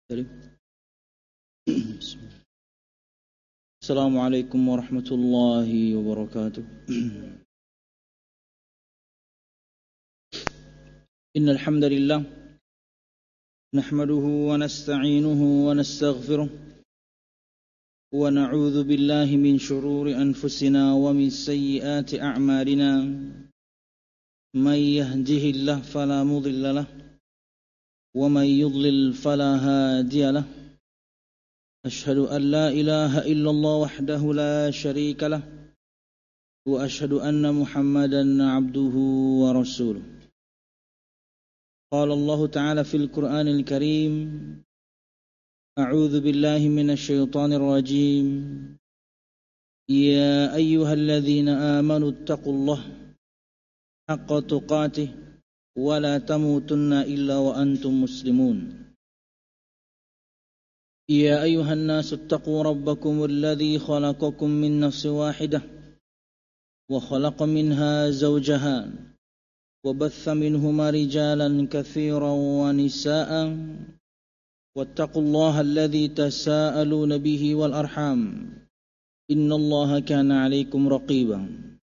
Assalamualaikum warahmatullahi wabarakatuh. Innal hamdalillah nahmaduhu wa nasta'inuhu wa nastaghfiruh wa na'udzu billahi min shururi anfusina wa min sayyiati a'malina. May yahdihillahu fala mudilla lahu wa may yudlil fala hadiya lahu. أشهد أن لا إله إلا الله وحده لا شريك له وأشهد أن محمدا عبده ورسوله. قال الله تعالى في القرآن الكريم: أعوذ بالله من الشيطان الرجيم. يا أيها الذين آمنوا اتقوا الله حق تقاته ولا تموتن إلا وأنتم مسلمون. يا أيها الناس اتقوا ربكم الذي خلقكم من نفس واحدة وخلق منها زوجها وبث منهما رجالا كثيرا ونساء واتقوا الله الذي تساءلون به والأرحام إن الله كان عليكم رقيبا.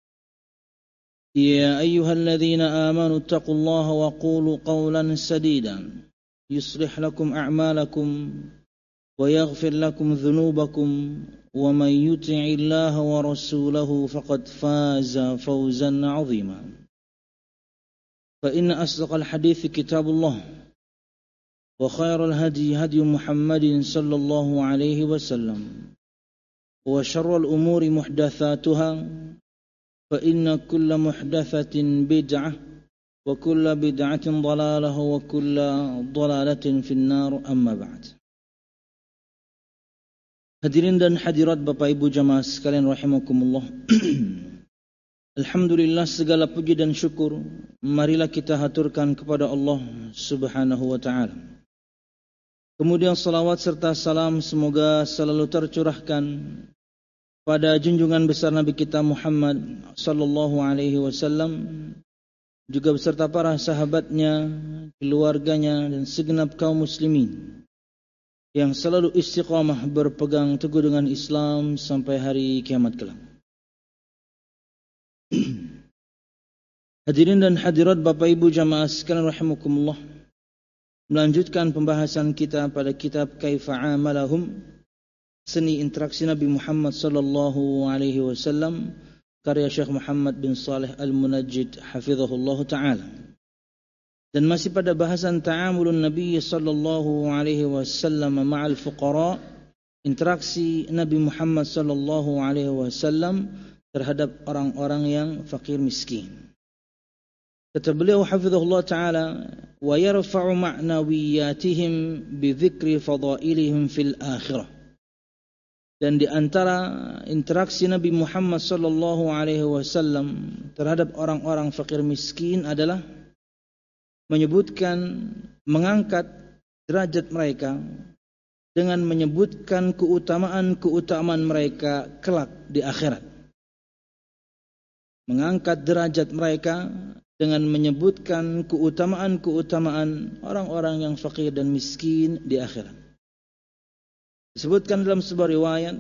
يا أيها الذين آمنوا اتقوا الله وقولوا قولا سديدا يصلح لكم أعمالكم ويغفر لكم ذنوبكم ومن يطع الله ورسوله فقد فاز فوزا عظيما. فإن أصدق الحديث كتاب الله وخير الهدي هدي محمد صلى الله عليه وسلم وشر الأمور محدثاتها فإن كل محدثة بدعة وكل بدعة ضلالة وكل ضلالة في النار. أما بعد. Hadirin dan hadirat Bapak Ibu jamaah sekalian rahimakumullah. Alhamdulillah, segala puji dan syukur marilah kita haturkan kepada Allah Subhanahu wa taala. Kemudian salawat serta salam semoga selalu tercurahkan pada junjungan besar Nabi kita Muhammad sallallahu alaihi wasallam, juga beserta para sahabatnya, keluarganya dan segenap kaum muslimin yang selalu istiqamah berpegang teguh dengan Islam sampai hari kiamat kelak. Hadirin dan hadirat Bapak Ibu jamaah sekalian rahimakumullah, melanjutkan pembahasan kita pada kitab Kaifa Amalahum, seni interaksi Nabi Muhammad sallallahu alaihi wasallam, karya Syekh Muhammad bin Saleh Al-Munajjid hafizahullah taala. Dan masih pada bahasan ta'amulun Nabi sallallahu alaihi wasallam ma'al fuqara, interaksi Nabi Muhammad sallallahu alaihi wasallam terhadap orang-orang yang fakir miskin. Kata beliau hafizahullah taala, wa yarfa'u ma'nawiyatihim bi dzikri fadailihim fil akhirah. Dan di antara interaksi Nabi Muhammad sallallahu alaihi wasallam terhadap orang-orang fakir miskin adalah menyebutkan, mengangkat derajat mereka dengan menyebutkan keutamaan-keutamaan mereka kelak di akhirat. Mengangkat derajat mereka dengan menyebutkan keutamaan-keutamaan orang-orang yang fakir dan miskin di akhirat. Disebutkan dalam sebuah riwayat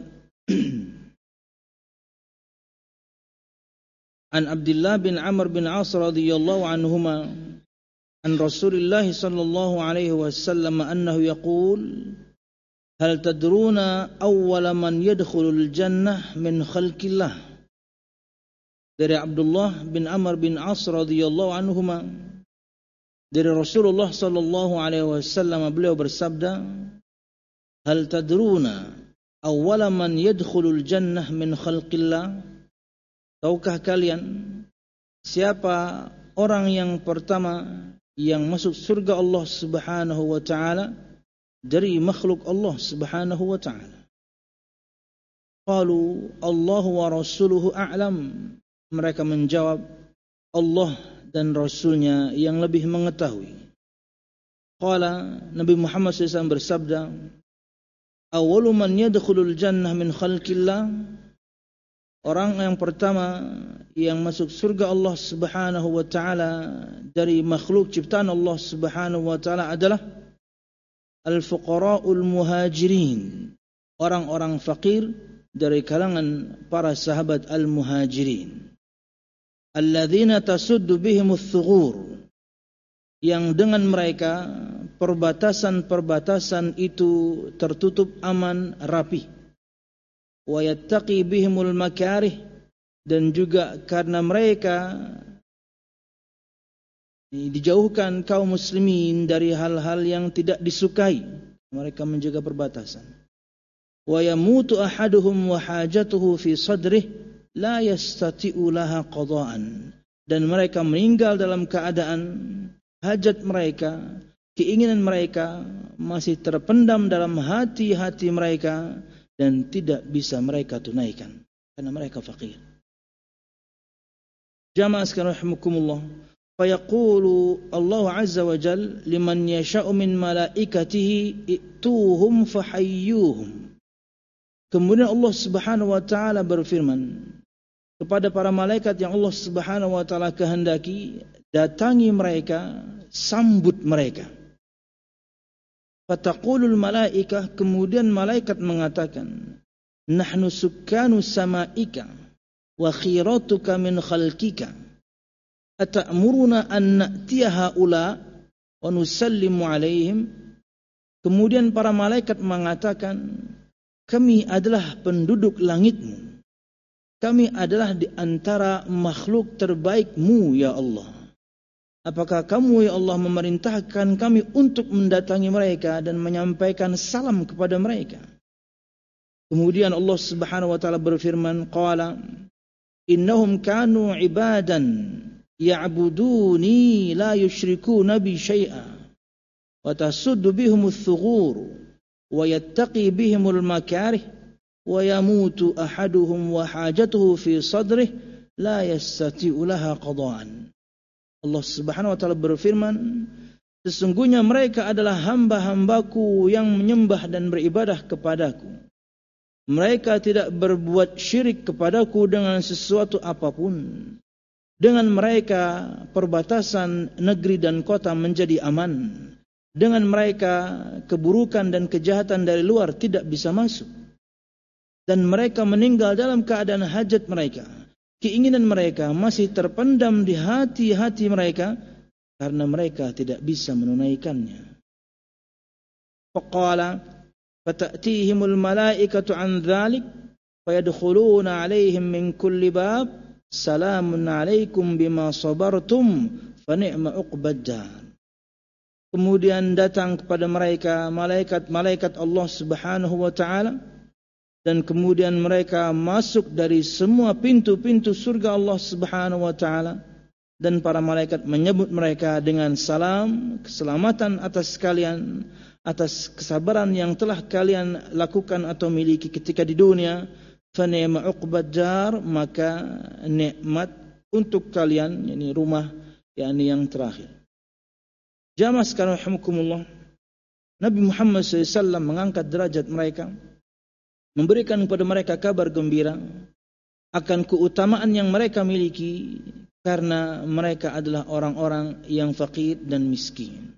An Abdullah bin Amr bin As radhiyallahu anhuma an Rasulullah sallallahu alaihi wasallam annahu yaqul hal tadruna awwala man yadkhulul jannah min khalqillah. Dari Abdullah bin Amr bin As radhiyallahu anhuma, dari Rasulullah sallallahu alaihi wasallam, beliau bersabda, hal tadruna awwala man yadkhulul jannah min khalqillah. Tahukah kalian siapa orang yang pertama yang masuk surga Allah Subhanahu wa taala dari makhluk Allah Subhanahu wa taala? Qalu Allahu wa rasuluhu a'lam. Mereka menjawab, Allah dan Rasulnya yang lebih mengetahui. Qala, Nabi Muhammad SAW bersabda, awwalu man yadkhulul jannah min khalqillah. Orang yang pertama yang masuk surga Allah Subhanahu wa taala dari makhluk ciptaan Allah Subhanahu wa taala adalah al-fuqara'ul muhajirin, orang-orang fakir dari kalangan para sahabat al-muhajirin. Alladzina tasuddu bihimuth thughur, yang dengan mereka perbatasan-perbatasan itu tertutup aman, rapi. Wa yattaqi bihimul makarih, dan juga karena mereka dijauhkan kaum muslimin dari hal-hal yang tidak disukai, mereka menjaga perbatasan. Wa yamutu ahaduhum wa hajatuhu fi sadrih la yastati'u laha qada'an, dan mereka meninggal dalam keadaan hajat mereka, keinginan mereka masih terpendam dalam hati-hati mereka dan tidak bisa mereka tunaikan karena mereka fakir. Jamaah sekalian rahimakumullah, fayaqulu Allah azza wa jal liman yasha'u min malaikatihi ituhum fahayyuhum. Kemudian Allah subhanahu wa ta'ala berfirman kepada para malaikat yang Allah subhanahu wa ta'ala kehendaki, datangi mereka, sambut mereka. Fataqulul malaikah, kemudian malaikat mengatakan, nahnu sukkanu samaika wa khiratuka min khalqika ata'muruna an na'tiya haula wa nusallimu alaihim. Kemudian para malaikat mengatakan, kami adalah penduduk langitmu, kami adalah di antara makhluk terbaikmu ya Allah. Apakah kamu ya Allah memerintahkan kami untuk mendatangi mereka dan menyampaikan salam kepada mereka? Kemudian Allah subhanahu wa ta'ala berfirman, qala innahum kanu ibadan ya'buduni la yushrikuna bi syai'a wa tasuddu bihimul thughur wa yattaqi bihimul makarih wa yamutu ahaduhum wa hajatuhu fi sadrih la yastati'u laha qada'an. Allah subhanahu wa ta'ala berfirman, sesungguhnya mereka adalah hamba-hambaku yang menyembah dan beribadah kepadaku. Mereka tidak berbuat syirik kepadaku dengan sesuatu apapun. Dengan mereka perbatasan negeri dan kota menjadi aman. Dengan mereka keburukan dan kejahatan dari luar tidak bisa masuk. Dan mereka meninggal dalam keadaan hajat mereka. Keinginan mereka masih terpendam di hati-hati mereka karena mereka tidak bisa menunaikannya. Faqala fata'tihimul malaikatu an dzalik fayadkhuluna 'alaihim min kulli bab salamun 'alaikum bima sabartum fa ni'ma 'uqbad dar. Kemudian datang kepada mereka malaikat-malaikat Allah Subhanahu wa ta'ala, dan kemudian mereka masuk dari semua pintu-pintu surga Allah Subhanahu wa ta'ala, dan para malaikat menyebut mereka dengan salam, keselamatan atas kalian, atas kesabaran yang telah kalian lakukan atau miliki ketika di dunia. Fa ni'ma 'uqbad dar, maka nikmat untuk kalian, yakni rumah yakni yang terakhir. Jamaah sekalian rahimakumullah, Nabi Muhammad SAW mengangkat derajat mereka, memberikan kepada mereka kabar gembira akan keutamaan yang mereka miliki karena mereka adalah orang-orang yang fakir dan miskin.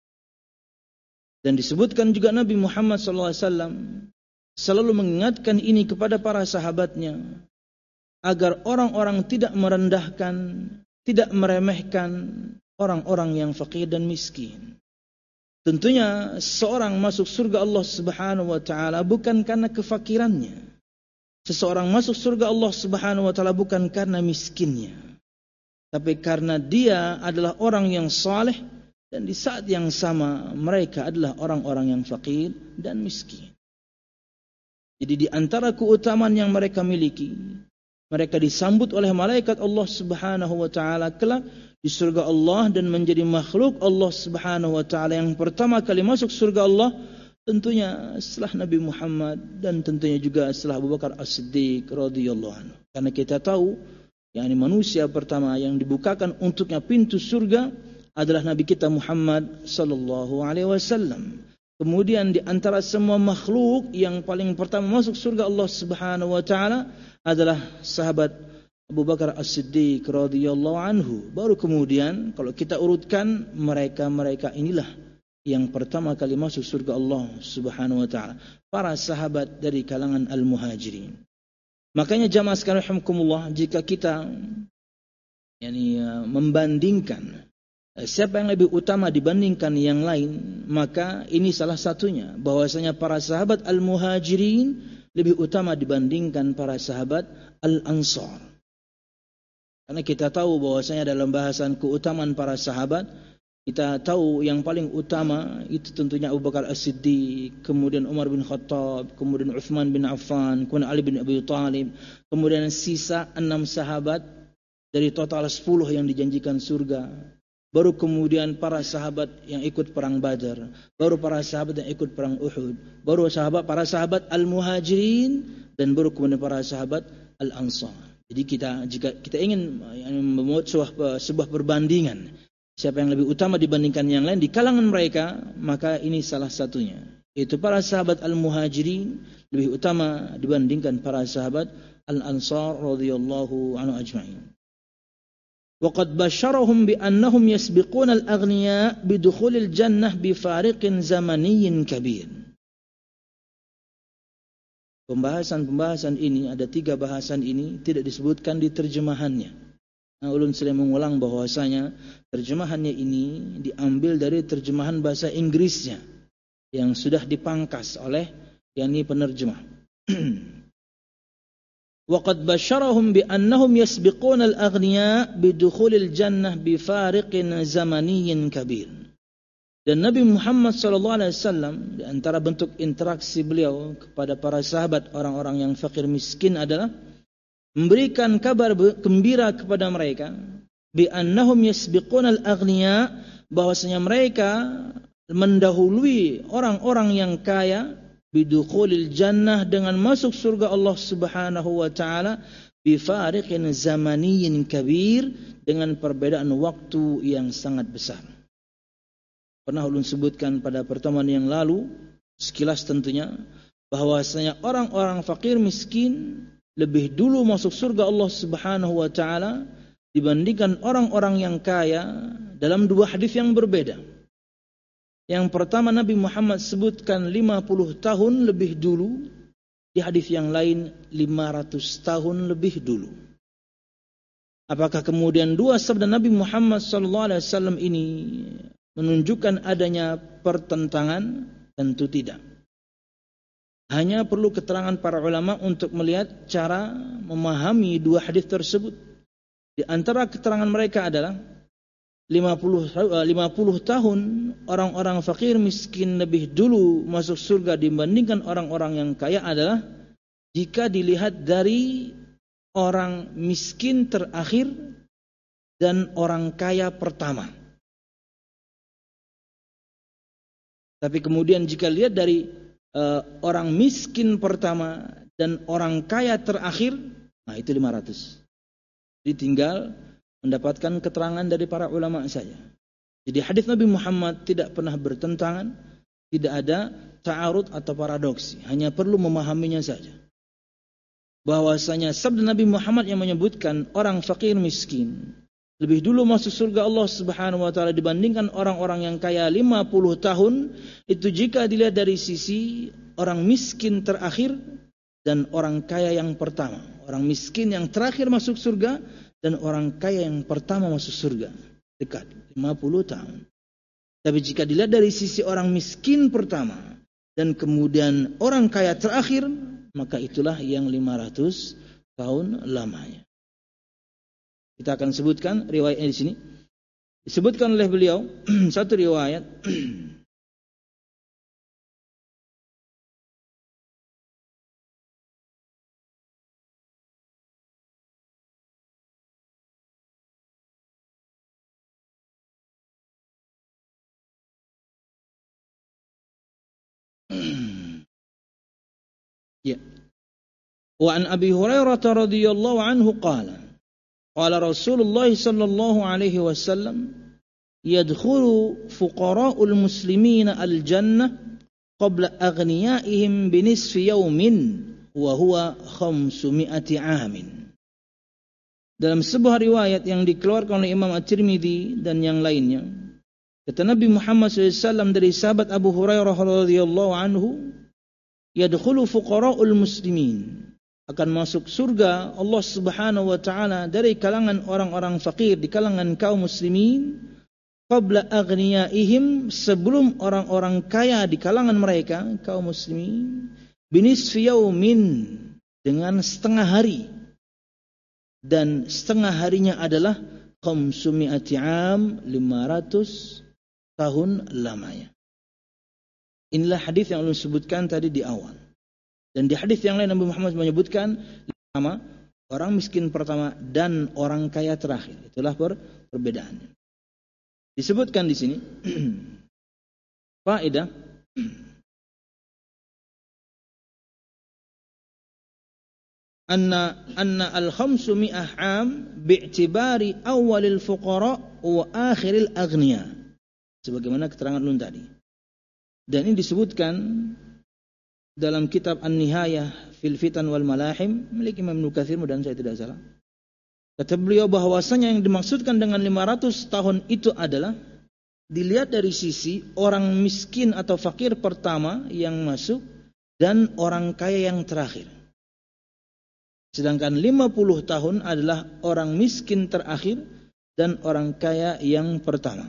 Dan disebutkan juga Nabi Muhammad SAW selalu mengingatkan ini kepada para sahabatnya agar orang-orang tidak merendahkan, tidak meremehkan orang-orang yang fakir dan miskin. Tentunya seorang masuk surga Allah Subhanahu wa ta'ala bukan karena kefakirannya. Seseorang masuk surga Allah Subhanahu wa ta'ala bukan karena miskinnya, tapi karena dia adalah orang yang saleh, dan di saat yang sama mereka adalah orang-orang yang fakir dan miskin. Jadi di antara keutamaan yang mereka miliki, mereka disambut oleh malaikat Allah Subhanahu wa ta'ala kelak di surga Allah dan menjadi makhluk Allah Subhanahu wa ta'ala yang pertama kali masuk surga Allah, tentunya setelah Nabi Muhammad dan tentunya juga setelah Abu Bakar As-Siddiq radhiyallahu anhu. Karena kita tahu yakni manusia pertama yang dibukakan untuknya pintu surga adalah Nabi kita Muhammad sallallahu alaihi wasallam. Kemudian di antara semua makhluk yang paling pertama masuk surga Allah Subhanahu wa ta'ala adalah sahabat Abu Bakar As-Siddiq radhiyallahu anhu. Baru kemudian kalau kita urutkan mereka inilah yang pertama kali masuk surga Allah Subhanahu wa taala, para sahabat dari kalangan al-muhajirin. Makanya jamaah sekalian rahimakumullah, jika kita membandingkan siapa yang lebih utama dibandingkan yang lain, maka ini salah satunya, bahwasanya para sahabat al-muhajirin lebih utama dibandingkan para sahabat al-ansar. Karena kita tahu bahwasanya dalam bahasan keutamaan para sahabat, kita tahu yang paling utama itu tentunya Abu Bakar As-Siddiq, kemudian Umar bin Khattab, kemudian Uthman bin Affan, kemudian Ali bin Abi Thalib, kemudian sisa 6 sahabat dari total 10 yang dijanjikan surga. Baru kemudian para sahabat yang ikut perang Badar, baru para sahabat yang ikut perang Uhud, baru para sahabat al-muhajirin, dan baru kemudian para sahabat al-ansar. Jadi jika kita ingin membuat sebuah perbandingan, siapa yang lebih utama dibandingkan yang lain di kalangan mereka, maka ini salah satunya. Itu para sahabat al-muhajirin lebih utama dibandingkan para sahabat al-ansar radhiyallahu anhu ajma'in. وقد بشرهم بأنهم يسبقون الأغنياء بدخول الجنة بفارق زمني كبير. Pembahasan ini, ada 3 bahasan ini tidak disebutkan di terjemahannya. Ulun sering mengulang bahwasanya terjemahannya ini diambil dari terjemahan bahasa Inggrisnya yang sudah dipangkas oleh penerjemah. وقد بشرهم بأنهم يسبقون الأغنياء بدخول الجنة بفارق زمني كبير. Dan Nabi Muhammad SAW, di antara bentuk interaksi beliau kepada para sahabat orang-orang yang fakir miskin adalah memberikan kabar gembira kepada mereka bi'annahum yasbiqunal aghniya, bahwasanya mereka mendahului orang-orang yang kaya, bidukhulil jannah, dengan masuk surga Allah Subhanahu wa taala, bifariqin zamaniyin kabir, dengan perbedaan waktu yang sangat besar. Pernah ulun sebutkan pada pertemuan yang lalu sekilas tentunya, bahwasanya orang-orang fakir miskin lebih dulu masuk surga Allah Subhanahu wa taala dibandingkan orang-orang yang kaya dalam 2 hadis yang berbeda. Yang pertama Nabi Muhammad sebutkan 50 tahun lebih dulu, di hadis yang lain 500 tahun lebih dulu. Apakah kemudian 2 sabda Nabi Muhammad SAW ini menunjukkan adanya pertentangan? Tentu tidak. Hanya perlu keterangan para ulama untuk melihat cara memahami 2 hadis tersebut. Di antara keterangan mereka adalah 50 tahun orang-orang fakir miskin lebih dulu masuk surga dibandingkan orang-orang yang kaya adalah jika dilihat dari orang miskin terakhir dan orang kaya pertama. Tapi kemudian jika lihat dari orang miskin pertama dan orang kaya terakhir, nah itu 500. Jadi tinggal mendapatkan keterangan dari para ulama saja. Jadi hadis Nabi Muhammad tidak pernah bertentangan, tidak ada ta'arud atau paradoksi, hanya perlu memahaminya saja. Bahwasanya sabda Nabi Muhammad yang menyebutkan orang fakir miskin lebih dulu masuk surga Allah Subhanahu wa taala dibandingkan orang-orang yang kaya 50 tahun, itu jika dilihat dari sisi orang miskin terakhir dan orang kaya yang pertama. Orang miskin yang terakhir masuk surga dan orang kaya yang pertama masuk surga, dekat 50 tahun. Tapi jika dilihat dari sisi orang miskin pertama dan kemudian orang kaya terakhir, maka itulah yang 500 tahun lamanya. Kita akan sebutkan riwayatnya di sini. Disebutkan oleh beliau satu riwayat ya. Wa an Abi Hurairah radhiyallahu anhu qala Rasulullah sallallahu alaihi wasallam yadkhulu fuqara'ul muslimina al-jannah qabla aghniyaihim binisfi yawmin wa huwa 500 amin. Dalam sebuah riwayat yang dikeluarkan oleh Imam At-Tirmidzi dan yang lainnya, Kata Nabi Muhammad SAW dari sahabat Abu Hurairah radhiyallahu anhu, yadkhulu fuqara'ul muslimin, akan masuk surga Allah Subhanahu wa taala dari kalangan orang-orang fakir di kalangan kaum muslimin, qabla aghniyaihim, sebelum orang-orang kaya di kalangan mereka kaum muslimin, binisfi yaumin, dengan setengah hari, dan setengah harinya adalah 500 am, 500 tahun lamanya. Inilah hadis yang ulun sebutkan tadi di awal. Dan di hadis yang lain Nabi Muhammad menyebutkan pertama, orang miskin pertama dan orang kaya terakhir. Itulah perbedaannya. Disebutkan di sini faedah anna al-500 am bi'tibari awalil fuqara wa akhiril aghniya, sebagaimana keterangan ulun tadi. Dan ini disebutkan dalam kitab An-Nihayah fil Fitan wal Malahim milik Imam Ibnu Katsir, mudah-mudahan saya tidak salah. Kata beliau bahwasanya yang dimaksudkan dengan 500 tahun itu adalah dilihat dari sisi orang miskin atau fakir pertama yang masuk dan orang kaya yang terakhir. Sedangkan 50 tahun adalah orang miskin terakhir dan orang kaya yang pertama.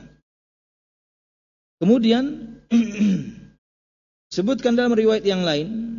Kemudian sebutkan dalam riwayat yang lain,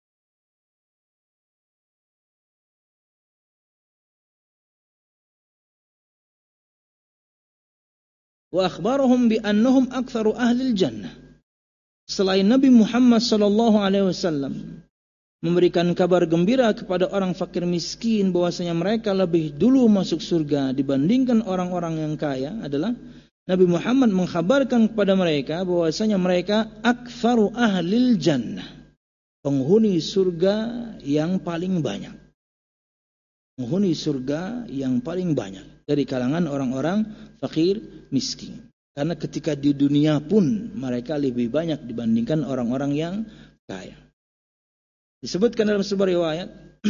wa akhbarahum bi annahum aktsaru ahlil jannah. Selain Nabi Muhammad sallallahu alaihi wasallam memberikan kabar gembira kepada orang fakir miskin bahwasanya mereka lebih dulu masuk surga dibandingkan orang-orang yang kaya, adalah Nabi Muhammad mengkhabarkan kepada mereka bahwasanya mereka aktsaru ahlil jannah, penghuni surga yang paling banyak. Penghuni surga yang paling banyak dari kalangan orang-orang fakir miskin. Karena ketika di dunia pun mereka lebih banyak dibandingkan orang-orang yang kaya. Disebutkan dalam sebuah riwayat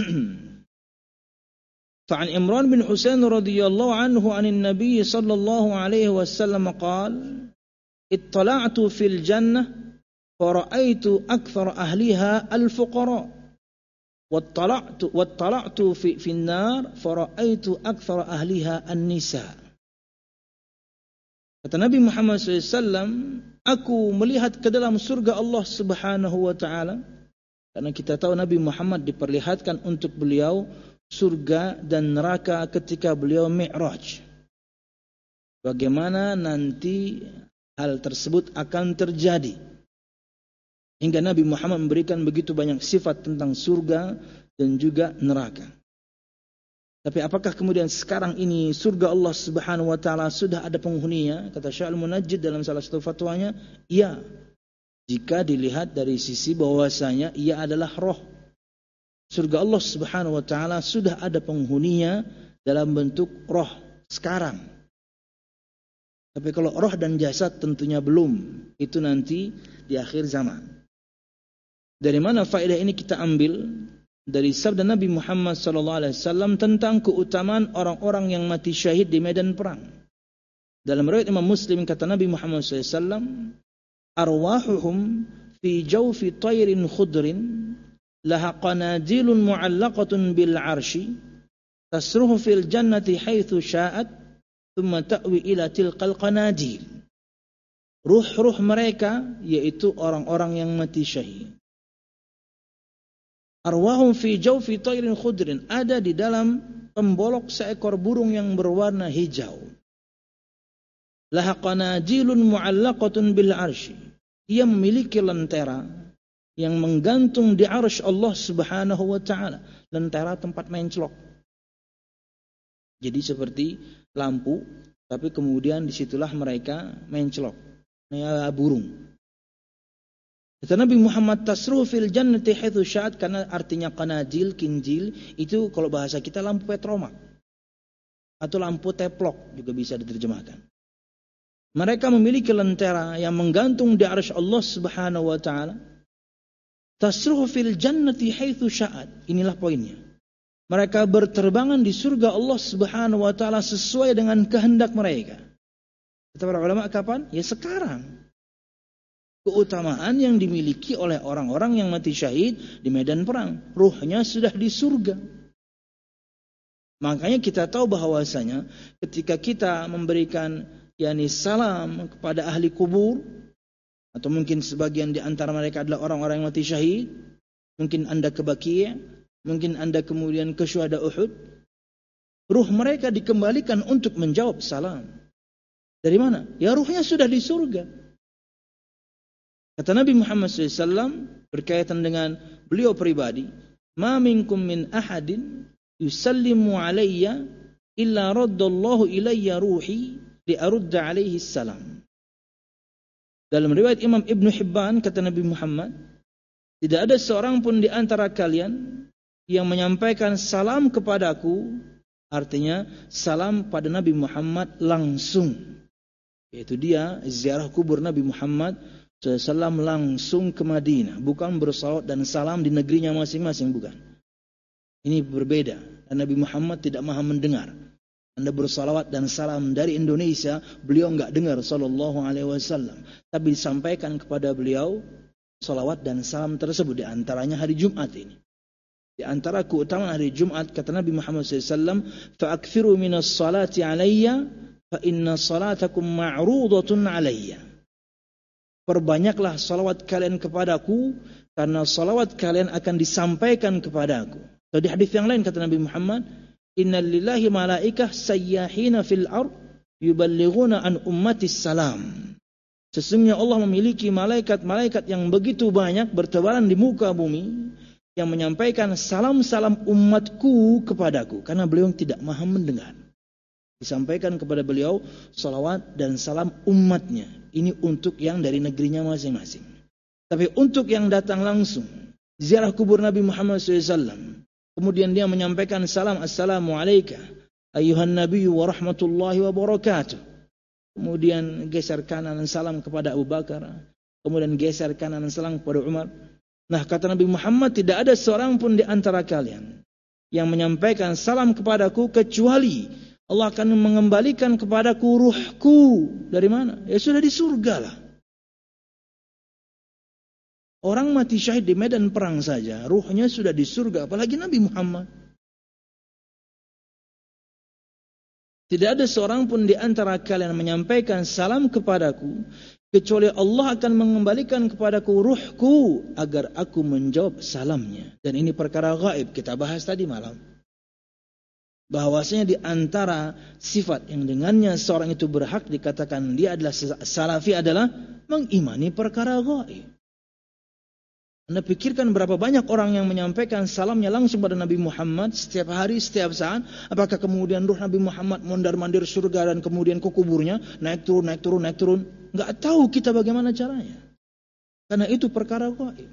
فعن عمران بن حسين رضي الله عنه عن النبي صلى الله عليه وسلم قال اطلعت في الجنة فرأيت أكثر أهلها الفقراء واطلعت في النار فرأيت أكثر أهلها النساء. Kata Nabi Muhammad SAW, aku melihat ke dalam surga Allah Subhanahu wa taala, karena kita tahu Nabi Muhammad diperlihatkan untuk beliau surga dan neraka ketika beliau Mi'raj. Bagaimana nanti hal tersebut akan terjadi, hingga Nabi Muhammad memberikan begitu banyak sifat tentang surga dan juga neraka. Tapi apakah kemudian sekarang ini surga Allah Subhanahu wa taala sudah ada penghuninya? Kata Syekh Al-Munajjid dalam salah satu fatwanya, iya, jika dilihat dari sisi bahwasanya ia adalah roh. Surga Allah Subhanahu wa taala sudah ada penghuninya dalam bentuk roh sekarang. Tapi kalau roh dan jasad tentunya belum. Itu nanti di akhir zaman. Dari mana faedah ini kita ambil? Dari sabda Nabi Muhammad SAW tentang keutamaan orang-orang yang mati syahid di medan perang. Dalam riwayat Imam Muslim kata Nabi Muhammad SAW, arwahuhum fi jawfi tayrin khudrin laha qanadilun mu'allaqatun bil arshi tasruhu fil jannati haitsu sya'at thumma ta'wi ila tilqal qanadil. Ruh-ruh mereka yaitu orang-orang yang mati syahid, arwahum fi jawfi tayrin khudrin, ada di dalam pembolok seekor burung yang berwarna hijau. Laha qanadilun mu'allaqatun bil arshi, ia memiliki lentera yang menggantung di arsy Allah Subhanahu wa taala, lentera tempat menclok. Jadi seperti lampu, tapi kemudian disitulah mereka menclok, burung. Kata Nabi Muhammad, tasruh fil jannati haitsu sya'at, karena artinya qanadil, kinjil, itu kalau bahasa kita lampu petromak atau lampu teplok juga bisa diterjemahkan. Mereka memiliki lentera yang menggantung di arsy Allah Subhanahu wa taala. Tasruhu fil jannati haitsu sya'at. Inilah poinnya. Mereka berterbangan di surga Allah Subhanahu wa taala sesuai dengan kehendak mereka. Kata para ulama kapan? Ya sekarang. Keutamaan yang dimiliki oleh orang-orang yang mati syahid di medan perang. Ruhnya sudah di surga. Makanya kita tahu bahwasanya ketika kita memberikan salam kepada ahli kubur, atau mungkin sebagian di antara mereka adalah orang-orang yang mati syahid, mungkin Anda ke Baqi', mungkin Anda kemudian ke syuhada Uhud, ruh mereka dikembalikan untuk menjawab salam. Dari mana? Ya ruhnya sudah di surga. Kata Nabi Muhammad SAW berkaitan dengan beliau pribadi, "Ma minkum min ahadin yusallimu alayya illa raddallahu ilayya ruhi liarudda alaihi salam." Dalam riwayat Imam Ibn Hibban kata Nabi Muhammad, tidak ada seorang pun di antara kalian yang menyampaikan salam kepadaku, artinya salam pada Nabi Muhammad langsung, yaitu dia ziarah kubur Nabi Muhammad SAW langsung ke Madinah, bukan bersalawat dan salam di negerinya masing-masing, bukan. Ini berbeda. Dan Nabi Muhammad tidak maha mendengar. Anda bersalawat dan salam dari Indonesia, beliau enggak dengar sallallahu alaihi wasallam, tapi disampaikan kepada beliau salawat dan salam tersebut, di antaranya hari Jumat ini. Di antara keutamaan hari Jumat kata Nabi Muhammad SAW, "Fa'akthiru minas salati alayya fa inna salatakum ma'rudatun alayya." Perbanyaklah salawat kalian kepadaku, karena salawat kalian akan disampaikan kepadaku. Di hadis yang lain kata Nabi Muhammad, "Innal lillahi malaikah sayyahina fil ard yuballighuna an ummatis salam." Sesungguhnya Allah memiliki malaikat-malaikat yang begitu banyak bertebaran di muka bumi, yang menyampaikan salam-salam umatku kepadaku, karena beliau tidak maha mendengar. Disampaikan kepada beliau salawat dan salam umatnya. Ini untuk yang dari negerinya masing-masing. Tapi untuk yang datang langsung ziarah kubur Nabi Muhammad SAW, kemudian dia menyampaikan salam, "Assalamu alayka ayyuhan nabiyyu wa rahmatullahi wa barakatuh." Kemudian geser kanan salam kepada Abu Bakar, kemudian geser kanan salam kepada Umar. Nah, kata Nabi Muhammad, tidak ada seorang pun di antara kalian yang menyampaikan salam kepadaku kecuali Allah akan mengembalikan kepadaku ruhku. Dari mana? Ya sudah di surga lah. Orang mati syahid di medan perang saja, ruhnya sudah di surga, apalagi Nabi Muhammad. Tidak ada seorang pun di antara kalian menyampaikan salam kepadaku kecuali Allah akan mengembalikan kepadaku ruhku agar aku menjawab salamnya. Dan ini perkara gaib, kita bahas tadi malam. Bahwasanya di antara sifat yang dengannya seorang itu berhak dikatakan dia adalah salafi adalah mengimani perkara gaib. Anda pikirkan berapa banyak orang yang menyampaikan salamnya langsung pada Nabi Muhammad setiap hari, setiap saat. Apakah kemudian ruh Nabi Muhammad mondar-mandir surga dan kemudian ke kuburnya naik turun, naik turun, naik turun? Enggak tahu kita bagaimana caranya. Karena itu perkara gaib.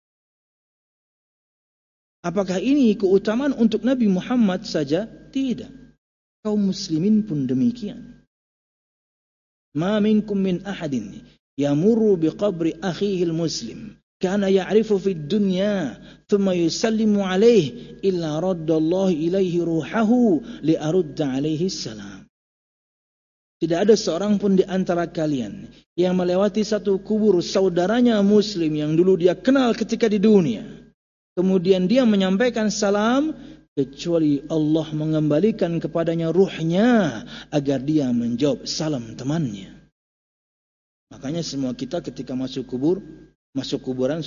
Apakah ini keutamaan untuk Nabi Muhammad saja? Tidak. Kaum muslimin pun demikian. Ma minkum min ahadin yamurru biqabri akhihi al-muslim kana ya'rifu fid dunya thumma yusallimu alayhi illa raddallahu ilayhi ruhahu liarudda alayhi salam. Tidak ada seorang pun di antara kalian yang melewati satu kubur saudaranya muslim yang dulu dia kenal ketika di dunia, kemudian dia menyampaikan salam, kecuali Allah mengembalikan kepadanya ruhnya agar dia menjawab salam temannya. Makanya semua kita ketika masuk kuburan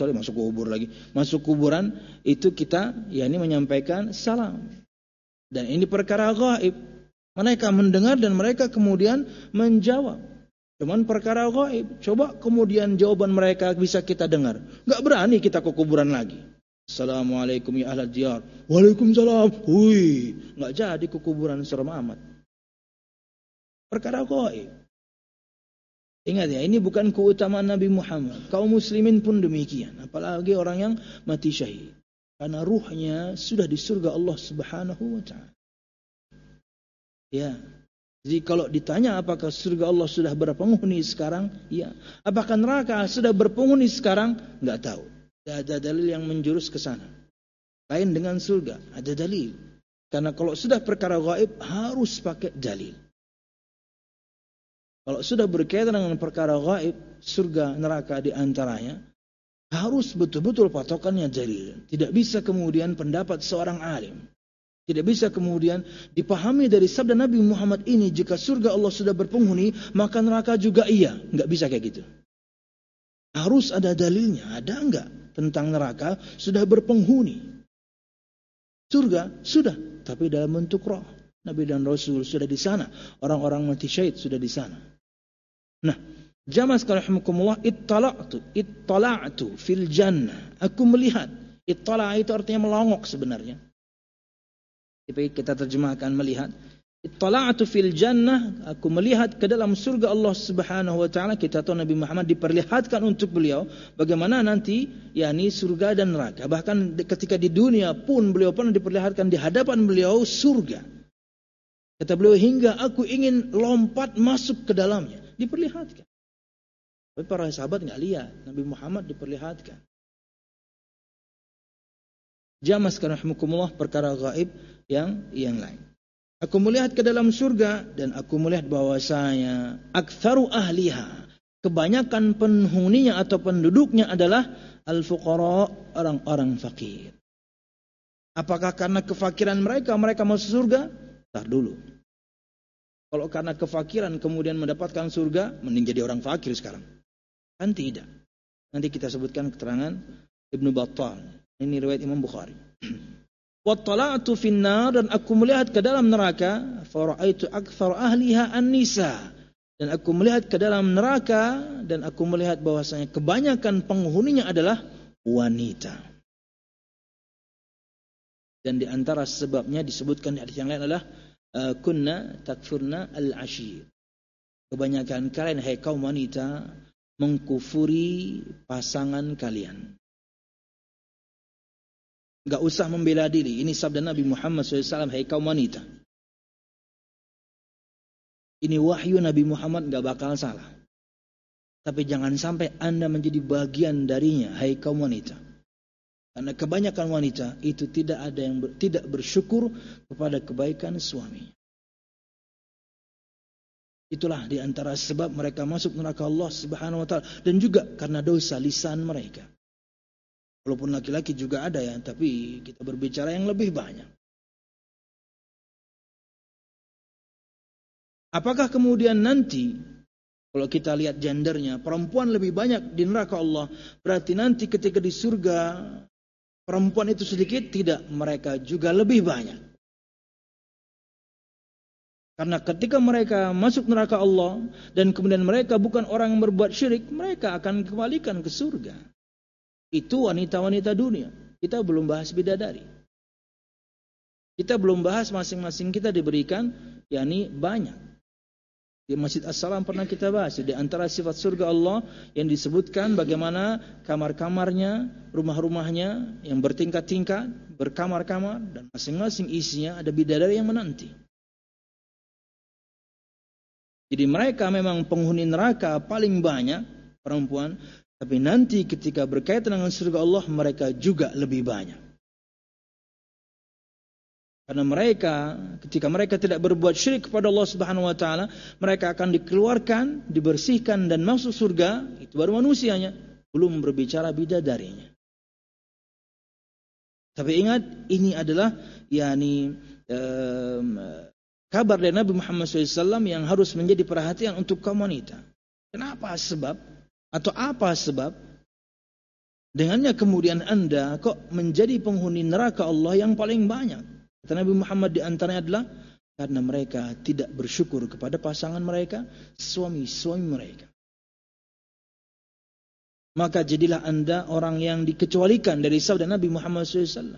itu kita menyampaikan salam. Dan ini perkara gaib. Mereka mendengar dan mereka kemudian menjawab. Cuman perkara gaib. Coba kemudian jawaban mereka bisa kita dengar. Enggak berani kita ke kuburan lagi. Assalamualaikum ya ahlal diyar. Waalaikumsalam. Enggak jadi ke kuburan, serem amat. Perkara gaib. Ingat ya, ini bukan keutamaan Nabi Muhammad. Kaum muslimin pun demikian. Apalagi orang yang mati syahid. Karena ruhnya sudah di surga Allah Subhanahu wa ta'ala. Ya. Jadi kalau ditanya apakah surga Allah sudah berpenghuni sekarang? Ya. Apakah neraka sudah berpenghuni sekarang? Enggak tahu. Tidak ada dalil yang menjurus ke sana. Lain dengan surga, ada dalil. Karena kalau sudah perkara gaib harus pakai dalil. Kalau sudah berkaitan dengan perkara gaib, surga, neraka di antaranya, harus betul-betul patokannya dalil. Tidak bisa kemudian pendapat seorang alim. Tidak bisa kemudian dipahami dari sabda Nabi Muhammad ini, jika surga Allah sudah berpenghuni, maka neraka juga iya. Enggak bisa kayak gitu. Harus ada dalilnya. Ada enggak tentang neraka sudah berpenghuni? Surga sudah, tapi dalam bentuk roh. Nabi dan Rasul sudah di sana. Orang-orang mati syahid sudah di sana. Nah, jamaah sekalian rahimakumullah, ittala'tu fil jannah. Aku melihat. Ittala' itu artinya melongok sebenarnya. Tapi kita terjemahkan melihat. Ittala'tu fil jannah, aku melihat ke dalam surga Allah Subhanahu wa taala. Kita tahu Nabi Muhammad diperlihatkan untuk beliau bagaimana nanti yakni surga dan neraka. Bahkan ketika di dunia pun beliau pernah diperlihatkan di hadapan beliau surga. Kata beliau, hingga aku ingin lompat masuk ke dalamnya. Diperlihatkan. Tapi para sahabat enggak lihat, Nabi Muhammad diperlihatkan. Jamaah sekalian rahimakumullah, perkara gaib yang lain. Aku melihat ke dalam surga dan aku melihat bahwasanya aktsaru ahliha, kebanyakan penghuninya atau penduduknya adalah al-fuqara, orang-orang fakir. Apakah karena kefakiran mereka masuk surga? Tar dulu. Kalau karena kefakiran kemudian mendapatkan surga, mending jadi orang fakir sekarang. Kan tidak. Nanti kita sebutkan keterangan Ibnu Battal. Ini riwayat Imam Bukhari. Wattala'tu finnar, dan aku melihat ke dalam neraka, fara'aitu aktsar ahliha an-nisa. Dan aku melihat ke dalam neraka dan aku melihat bahwasanya kebanyakan penghuninya adalah wanita. Dan di antara sebabnya disebutkan di hadis yang lain adalah kunna takfurna al-ashir. Kebanyakan kalian hai kaum wanita mengkufuri pasangan kalian. Enggak usah membela diri. Ini sabda Nabi Muhammad SAW, hai kaum wanita. Ini wahyu Nabi Muhammad, enggak bakal salah. Tapi jangan sampai Anda menjadi bagian darinya, hai kaum wanita. Karena kebanyakan wanita itu tidak bersyukur kepada kebaikan suami. Itulah di antara sebab mereka masuk neraka Allah Subhanahu wa taala, dan juga karena dosa lisan mereka. Walaupun laki-laki juga ada ya, tapi kita berbicara yang lebih banyak. Apakah kemudian nanti kalau kita lihat gendernya, perempuan lebih banyak di neraka Allah, berarti nanti ketika di surga perempuan itu sedikit? Tidak, mereka juga lebih banyak. Karena ketika mereka masuk neraka Allah dan kemudian mereka bukan orang yang berbuat syirik, mereka akan kembalikan ke surga. Itu wanita-wanita dunia. Kita belum bahas bidadari. Kita belum bahas masing-masing kita diberikan yakni banyak. Di Masjid As-Salam pernah kita bahas, di antara sifat surga Allah yang disebutkan bagaimana kamar-kamarnya, rumah-rumahnya yang bertingkat-tingkat, berkamar-kamar, dan masing-masing isinya ada bidadari yang menanti. Jadi mereka memang penghuni neraka paling banyak perempuan, tapi nanti ketika berkaitan dengan surga Allah mereka juga lebih banyak. Karena mereka ketika mereka tidak berbuat syirik kepada Allah Subhanahu wa taala, mereka akan dikeluarkan, dibersihkan dan masuk surga. Itu baru manusianya, belum berbicara bidadarinya. Tapi ingat, ini adalah kabar dari Nabi Muhammad SAW yang harus menjadi perhatian untuk kaum wanita. Kenapa sebab? Atau apa sebab dengannya kemudian Anda kok menjadi penghuni neraka Allah yang paling banyak? Kata Nabi Muhammad, di antaranya adalah karena mereka tidak bersyukur kepada pasangan mereka, suami-suami mereka. Maka jadilah Anda orang yang dikecualikan dari sabda Nabi Muhammad SAW.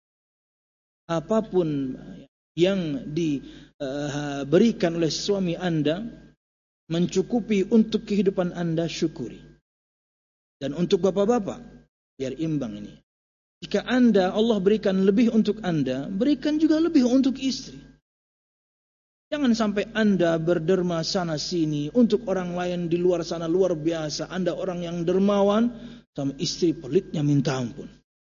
Apapun yang diberikan oleh suami Anda mencukupi untuk kehidupan Anda, syukuri. Dan untuk bapak-bapak, biar imbang ini. Jika Allah berikan lebih untuk Anda, berikan juga lebih untuk istri. Jangan sampai Anda berderma sana sini untuk orang lain di luar sana luar biasa. Anda orang yang dermawan, sama istri pelitnya minta ampun.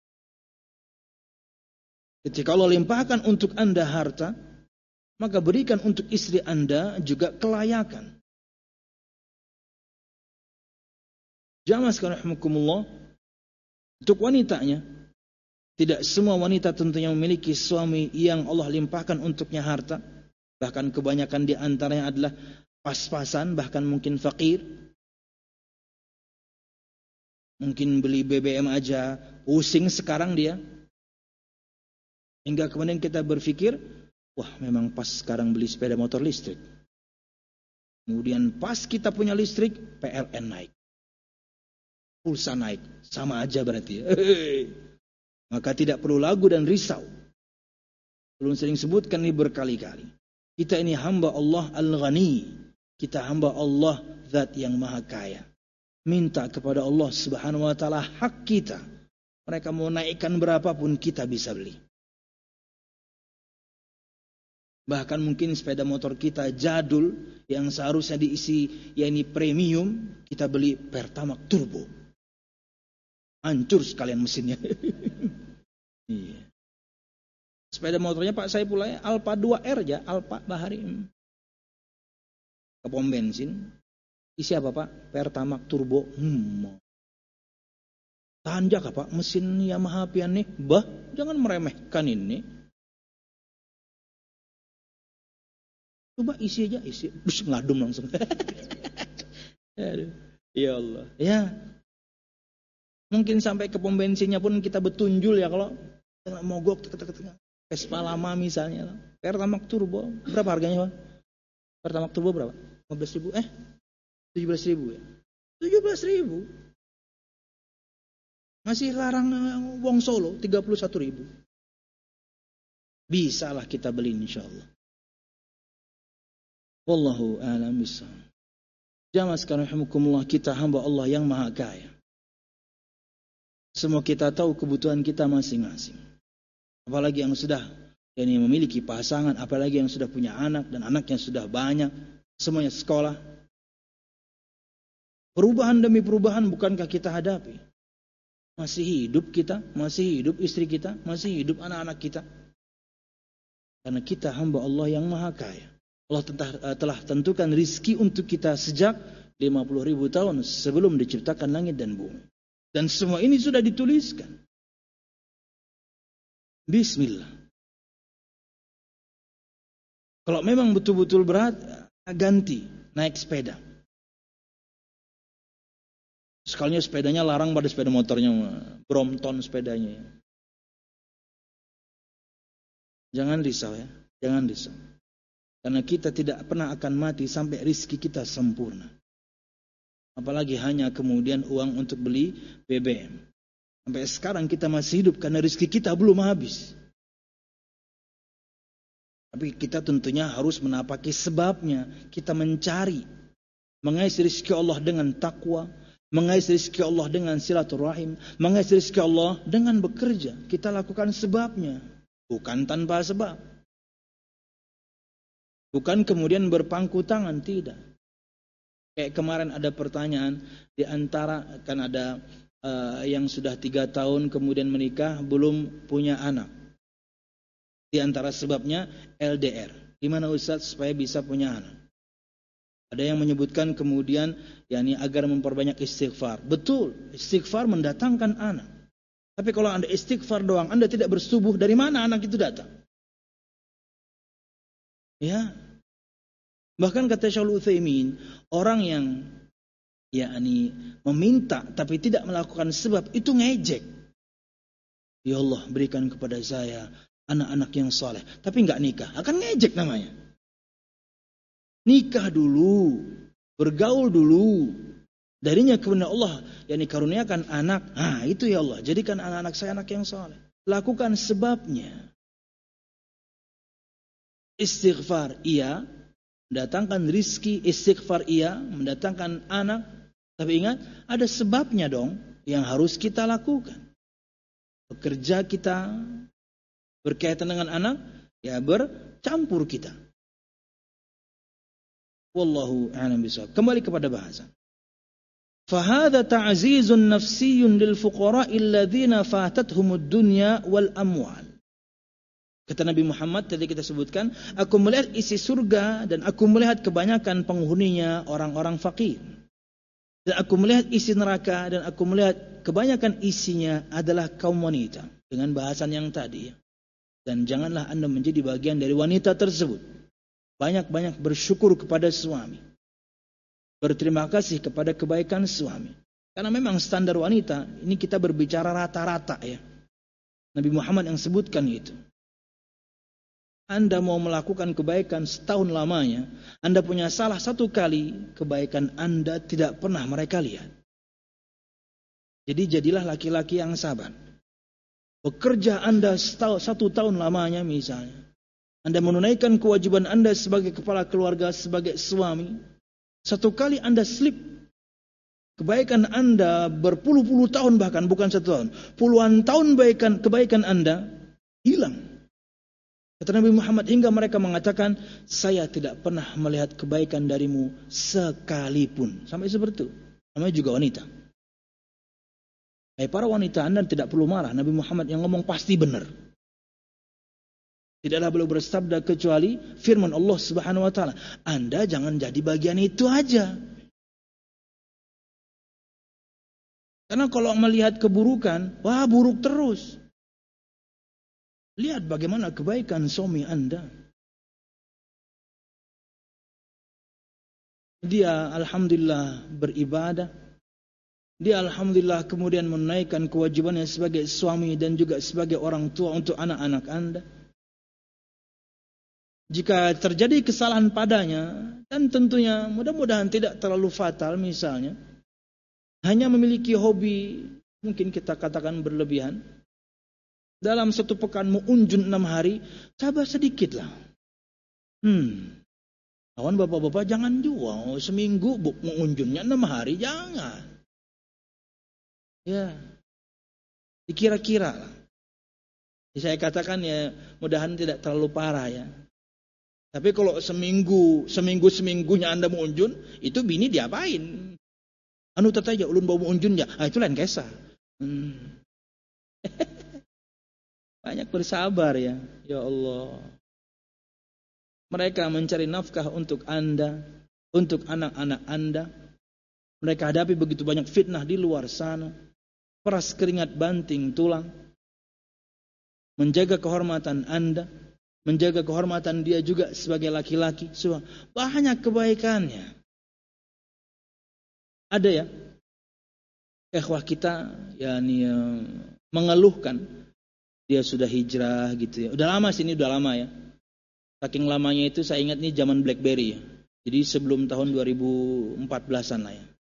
Ketika Allah limpahkan untuk Anda harta, maka berikan untuk istri Anda juga kelayakan. Jamaah sekalian rahimakumullah, untuk wanitanya, tidak semua wanita tentunya memiliki suami yang Allah limpahkan untuknya harta. Bahkan kebanyakan di antaranya adalah pas-pasan, bahkan mungkin fakir. Mungkin beli BBM aja pusing sekarang dia. Hingga kemudian kita berpikir, wah memang pas sekarang beli sepeda motor listrik. Kemudian pas kita punya listrik, PLN naik. Pulsa naik. Sama aja berarti. Maka tidak perlu lagu dan risau. Belum sering sebutkan ini berkali-kali. Kita ini hamba Allah Al-Ghani. Kita hamba Allah Zat yang Maha Kaya. Minta kepada Allah Subhanahu wa taala hak kita. Mereka mau naikkan berapapun kita bisa beli. Bahkan mungkin sepeda motor kita jadul yang seharusnya diisi yakni premium, kita beli Pertamax turbo. Hancur sekalian mesinnya. Iya. Sepeda motornya Pak Saifullah Alfa 2R ya, Alfa Bahari. Ke pom bensin. Isi apa Pak? Pertamax turbo. Tahan jaga Pak, mesin Yamaha pian nih. Bah, jangan meremehkan ini. Coba isi aja, isi. Bus, ngadum langsung. Aduh, ya Allah. Ya. Mungkin sampai ke pom bensinnya pun kita betunjul ya kalau mogok Vespa lama misalnya. Pertamax turbo, berapa harganya Pak? Pertamax turbo berapa? 15.000? 17.000 ya? 17.000. Masih larang wong Solo 31.000. Bisalah kita beli insyaallah. Wallahu a'lam bishawab. Jamaah sekalian rahimakumullah, kita hamba Allah yang Maha Kaya. Semua kita tahu kebutuhan kita masing-masing. Apalagi yang sudah memiliki pasangan, apalagi yang sudah punya anak dan anaknya sudah banyak, semuanya sekolah. Perubahan demi perubahan bukankah kita hadapi? Masih hidup kita, masih hidup istri kita, masih hidup anak-anak kita. Karena kita hamba Allah yang Maha Kaya. Allah telah tentukan rizki untuk kita sejak 50.000 tahun sebelum diciptakan langit dan bumi. Dan semua ini sudah dituliskan. Bismillah. Kalau memang betul-betul berat, ganti, naik sepeda. Sekalinya sepedanya larang pada sepeda motornya, Brompton sepedanya. Jangan risau ya, jangan risau. Karena kita tidak pernah akan mati sampai rizki kita sempurna. Apalagi hanya kemudian uang untuk beli BBM. Sampai sekarang kita masih hidup karena rizki kita belum habis. Tapi kita tentunya harus menapaki sebabnya. Kita mencari. Mengais rizki Allah dengan takwa. Mengais rizki Allah dengan silaturahim. Mengais rizki Allah dengan bekerja. Kita lakukan sebabnya. Bukan tanpa sebab. Bukan kemudian berpangku tangan, tidak. Kayak kemarin ada pertanyaan, di antara kan ada yang sudah 3 tahun kemudian menikah, belum punya anak. Di antara sebabnya LDR. Gimana Ustaz supaya bisa punya anak? Ada yang menyebutkan kemudian, yakni agar memperbanyak istighfar. Betul, istighfar mendatangkan anak. Tapi kalau Anda istighfar doang, Anda tidak bersubuh, dari mana anak itu datang? Ya. Bahkan kata Syaikhul Utsaimin, orang yang yakni meminta tapi tidak melakukan sebab itu ngejek. Ya Allah, berikan kepada saya anak-anak yang saleh, tapi enggak nikah, akan ngejek namanya. Nikah dulu, bergaul dulu. Darinya kepada Allah yakni karuniakan anak. Ah, itu ya Allah, jadikan anak-anak saya anak yang saleh. Lakukan sebabnya. Istighfar iya, mendatangkan rizki, istighfar iya, mendatangkan anak. Tapi ingat, ada sebabnya dong yang harus kita lakukan. Bekerja kita berkaitan dengan anak, ya bercampur kita. Wallahu a'lam bishawab. Kembali kepada bahasan. Fahadha ta'zizun nafsiyun lil fuqara'i alladhina fatatuhumud dunya wal amwal. Kata Nabi Muhammad, tadi kita sebutkan, aku melihat isi surga dan aku melihat kebanyakan penghuninya orang-orang fakir. Dan aku melihat isi neraka dan aku melihat kebanyakan isinya adalah kaum wanita. Dengan bahasan yang tadi. Dan janganlah Anda menjadi bagian dari wanita tersebut. Banyak-banyak bersyukur kepada suami. Berterima kasih kepada kebaikan suami. Karena memang standar wanita, ini kita berbicara rata-rata ya. Nabi Muhammad yang sebutkan itu. Anda mau melakukan kebaikan setahun lamanya, Anda punya salah satu kali, kebaikan Anda tidak pernah mereka lihat. Jadi jadilah laki-laki yang sabar. Bekerja Anda satu tahun lamanya misalnya. Anda menunaikan kewajiban Anda sebagai kepala keluarga, sebagai suami. Satu kali Anda slip, kebaikan Anda berpuluh-puluh tahun bahkan, bukan satu tahun. Puluhan tahun kebaikan Anda hilang. Kata Nabi Muhammad, hingga mereka mengatakan, saya tidak pernah melihat kebaikan darimu sekalipun. Sampai seperti itu. Namanya juga wanita. Para wanita, Anda tidak perlu marah. Nabi Muhammad yang ngomong pasti benar. Tidaklah beliau bersabda kecuali firman Allah Subhanahu wa taala, Anda jangan jadi bagian itu aja. Karena kalau melihat keburukan, wah buruk terus. Lihat bagaimana kebaikan suami Anda. Dia alhamdulillah beribadah. Dia alhamdulillah kemudian menunaikan kewajibannya sebagai suami dan juga sebagai orang tua untuk anak-anak Anda. Jika terjadi kesalahan padanya, dan tentunya mudah-mudahan tidak terlalu fatal misalnya, hanya memiliki hobi, mungkin kita katakan berlebihan, dalam satu pekan mengunjun 6 hari, sabar sedikit lah. Kawan bapak-bapak jangan juga, seminggu mengunjunnya 6 hari, jangan. Ya, dikira-kira lah. Saya katakan ya, mudahan tidak terlalu parah ya. Tapi kalau seminggunya Anda mengunjun, itu bini diapain? Anu tataja ulun bau mengunjunnya, itu lain kisah. Banyak bersabar ya. Ya Allah. Mereka mencari nafkah untuk Anda, untuk anak-anak Anda. Mereka hadapi begitu banyak fitnah di luar sana. Peras keringat banting tulang. Menjaga kehormatan Anda, menjaga kehormatan dia juga sebagai laki-laki. Banyak kebaikannya. Ada ya, ikhwah kita yani mengeluhkan dia sudah hijrah gitu ya. Udah lama sini, udah lama ya. Saking lamanya itu saya ingat nih zaman BlackBerry ya. Jadi sebelum tahun 2014-an lah ya.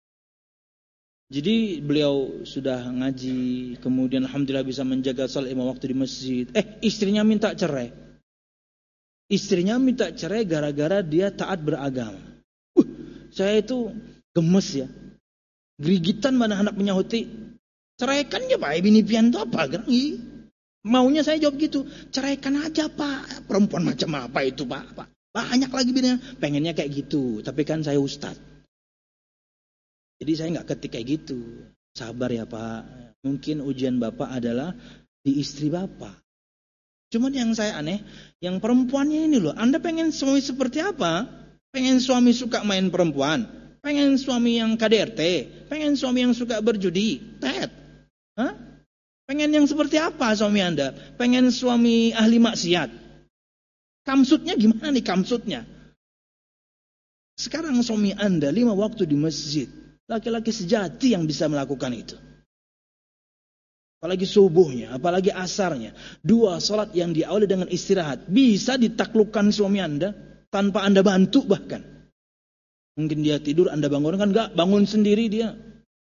Jadi beliau sudah ngaji, kemudian alhamdulillah bisa menjaga salat 5 waktu di masjid. Istrinya minta cerai. Istrinya minta cerai gara-gara dia taat beragama. Saya itu gemes ya. Gerigitan mana anak menyahuti. Ceraikan ya Pak, bini pian itu apa? Maunya saya jawab gitu. Ceraikan aja Pak. Perempuan macam apa itu Pak? Banyak lagi bininya. Pengennya kayak gitu. Tapi kan saya ustadz. Jadi saya nggak ketik kayak gitu. Sabar ya Pak. Mungkin ujian Bapak adalah di istri Bapak. Cuman yang saya aneh, yang perempuannya ini loh. Anda pengen suami seperti apa? Pengen suami suka main perempuan? Pengen suami yang KDRT? Pengen suami yang suka berjudi? Hah? Pengen yang seperti apa suami Anda? Pengen suami ahli maksiat? Kamsutnya gimana nih kamsutnya? Sekarang suami Anda 5 waktu di masjid. Laki-laki sejati yang bisa melakukan itu. Apalagi subuhnya, apalagi asarnya. 2 salat yang diawali dengan istirahat. Bisa ditaklukkan suami Anda tanpa Anda bantu bahkan. Mungkin dia tidur, Anda bangun kan enggak, bangun sendiri dia.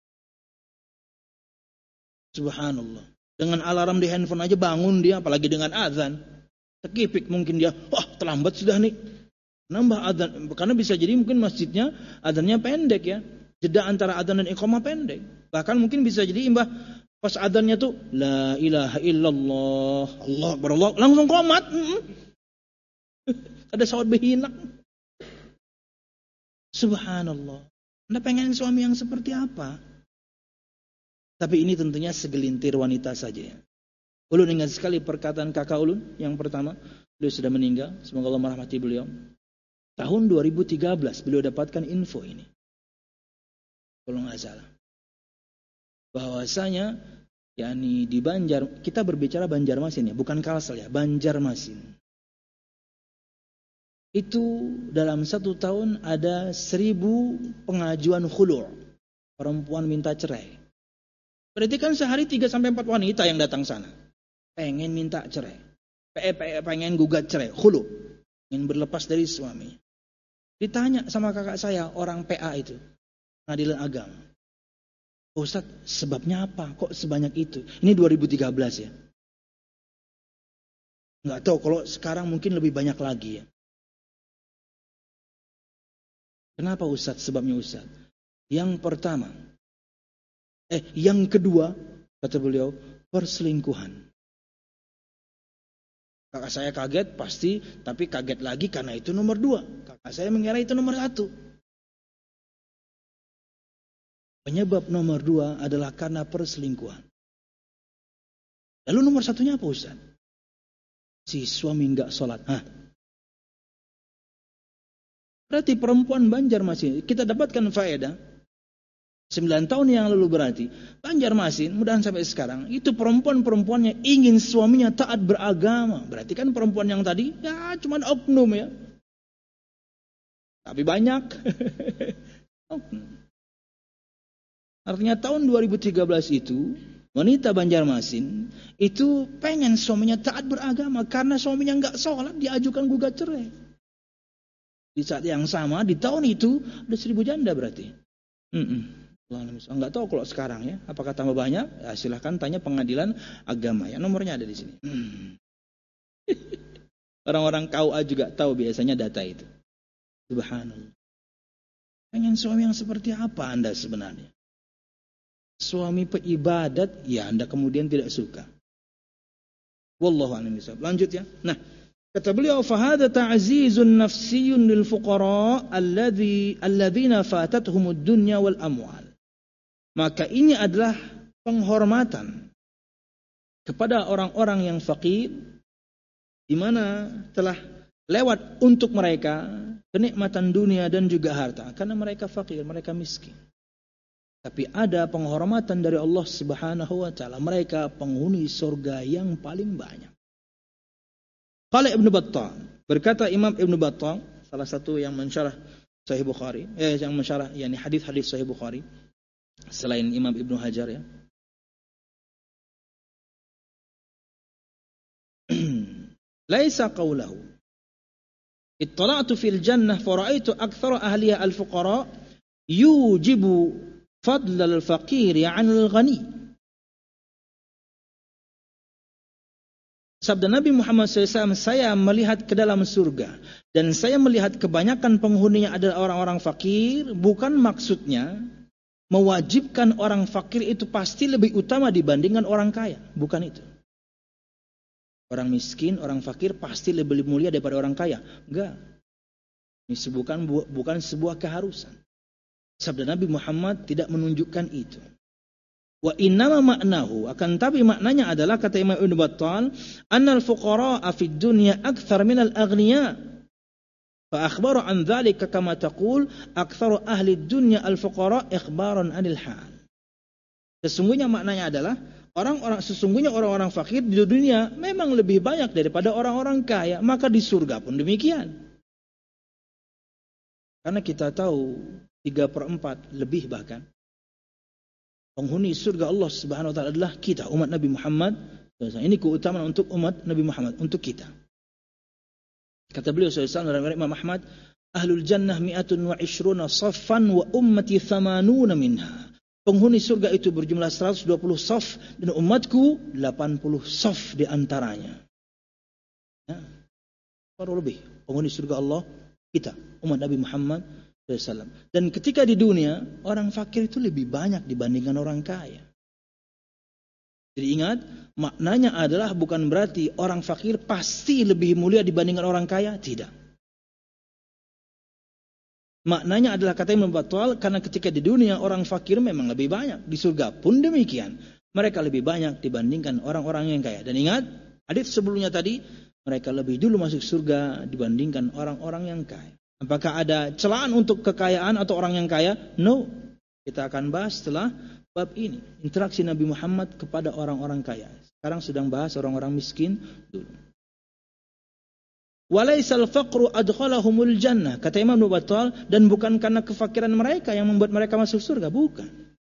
Subhanallah. Dengan alarm di handphone aja bangun dia, apalagi dengan azan. Sekipik mungkin dia, terlambat sudah nih. Nambah azan, karena bisa jadi mungkin masjidnya azannya pendek ya. Jeda antara adzan dan iqamah pendek. Bahkan mungkin bisa jadi imbah pas adzannya tuh la ilaha illallah, Allah akbar, Allah langsung qomat. Ada sawat behinak. Subhanallah. Anda pengen suami yang seperti apa? Tapi ini tentunya segelintir wanita saja ya. Ulun ingat sekali perkataan kakak ulun yang pertama, beliau sudah meninggal, semoga Allah merahmati beliau. Tahun 2013 beliau dapatkan info ini. kalau nggak salah. Bahwasanya yakni di kita berbicara Banjarmasin ya, bukan Kalsel ya, Banjarmasin. Itu dalam 1 tahun ada 1000 pengajuan khulu', perempuan minta cerai. Berarti kan sehari 3-4 wanita yang datang sana, pengen minta cerai, pengen gugat cerai, khulu', ingin berlepas dari suami. Ditanya sama kakak saya, orang PA itu, pengadilan agama, Ustaz, sebabnya apa? Kok sebanyak itu? Ini 2013 ya. Nggak tahu kalau sekarang mungkin lebih banyak lagi ya. Kenapa Ustaz? Sebabnya Ustaz. Yang pertama, yang kedua, kata beliau, perselingkuhan. Kakak saya kaget pasti, tapi kaget lagi karena itu nomor 2. Kakak saya mengira itu nomor 1. Penyebab nomor 2 adalah karena perselingkuhan. Lalu nomor 1-nya apa Ustaz? Si suami enggak sholat. Berarti perempuan Banjarmasin, kita dapatkan faedah 9 tahun yang lalu berarti Banjarmasin, mudahan sampai sekarang, itu perempuan-perempuan yang ingin suaminya taat beragama. Berarti kan perempuan yang tadi ya cuma oknum ya. Tapi banyak. Oknum. Artinya tahun 2013 itu wanita Banjarmasin itu pengen suaminya taat beragama karena suaminya enggak sholat, diajukan gugat cerai. Di saat yang sama di tahun itu ada 1000 janda berarti. Enggak tahu kalau sekarang ya, apakah tambah banyak? Ya, silahkan tanya pengadilan agama ya, nomornya ada di sini. Orang-orang KUA juga tahu biasanya data itu. Subhanallah. Pengen suami yang seperti apa Anda sebenarnya? Suami peibadat, ya Anda kemudian tidak suka. Wallahu a'lam bishawab. Lanjut ya. Nah, kata beliau, "Fahadha ta'zizun nafsiyyun lil fuqara alladzina fatatuhumud dunya wal amwal." Maka ini adalah penghormatan kepada orang-orang yang fakir, di mana telah lewat untuk mereka kenikmatan dunia dan juga harta, karena mereka fakir, mereka miskin. Tapi ada penghormatan dari Allah Subhanahu wa taala, mereka penghuni surga yang paling banyak. Qala Ibnu Battal, berkata Imam Ibnu Battal, salah satu yang mensyarah Sahih Bukhari, yang mensyarah yakni hadis-hadis Sahih Bukhari selain Imam Ibnu Hajar ya. Laisa qawluhu ittala'tu fil jannah fara'aitu aktsara ahliha al-fuqara yujibu fadlal faqiri 'anil ghani. Sabda Nabi Muhammad SAW, saya melihat ke dalam surga dan saya melihat kebanyakan penghuninya adalah orang-orang fakir, bukan maksudnya mewajibkan orang fakir itu pasti lebih utama dibandingkan orang kaya, bukan itu. Orang miskin, orang fakir pasti lebih mulia daripada orang kaya, enggak. Ini bukan sebuah keharusan. Sabda Nabi Muhammad tidak menunjukkan itu. Wa innama ma'nahu, akan tapi maknanya adalah, kata Imam Ibnu Battal, annal fuqara'a fid dunya akthar minal aghniya. Fa akhbaru an dzalika kama taqul aktsaru ahli dunya al-fuqara' ikhbaran 'anil hal. Sesungguhnya maknanya adalah sesungguhnya orang-orang fakir di dunia memang lebih banyak daripada orang-orang kaya, maka di surga pun demikian. Karena kita tahu 3/4 lebih bahkan penghuni surga Allah Subhanahu wa taala adalah kita, umat Nabi Muhammad. Ini keutamaan untuk umat Nabi Muhammad, untuk kita. Kata beliau sallallahu alaihi wasallam, Imam Ahmad, ahlul jannah 120 saffan wa ummati 80 minha. Penghuni surga itu berjumlah 120 saf dan umatku 80 saf di antaranya. Ya. Baru lebih penghuni surga Allah kita, umat Nabi Muhammad SAW. Dan ketika di dunia, orang fakir itu lebih banyak dibandingkan orang kaya. Jadi ingat, maknanya adalah bukan berarti orang fakir pasti lebih mulia dibandingkan orang kaya, tidak. Maknanya adalah, kata Imam Battal, karena ketika di dunia orang fakir memang lebih banyak, di surga pun demikian. Mereka lebih banyak dibandingkan orang-orang yang kaya. Dan ingat, hadis sebelumnya tadi, mereka lebih dulu masuk surga dibandingkan orang-orang yang kaya. Apakah ada celaan untuk kekayaan atau orang yang kaya? No. Kita akan bahas setelah bab ini. Interaksi Nabi Muhammad kepada orang-orang kaya. Sekarang sedang bahas orang-orang miskin dulu. Walaisal faqru adkhalahumul jannah. Kata Imam Ibnu Battal, dan bukan karena kefakiran mereka yang membuat mereka masuk surga. Bukan.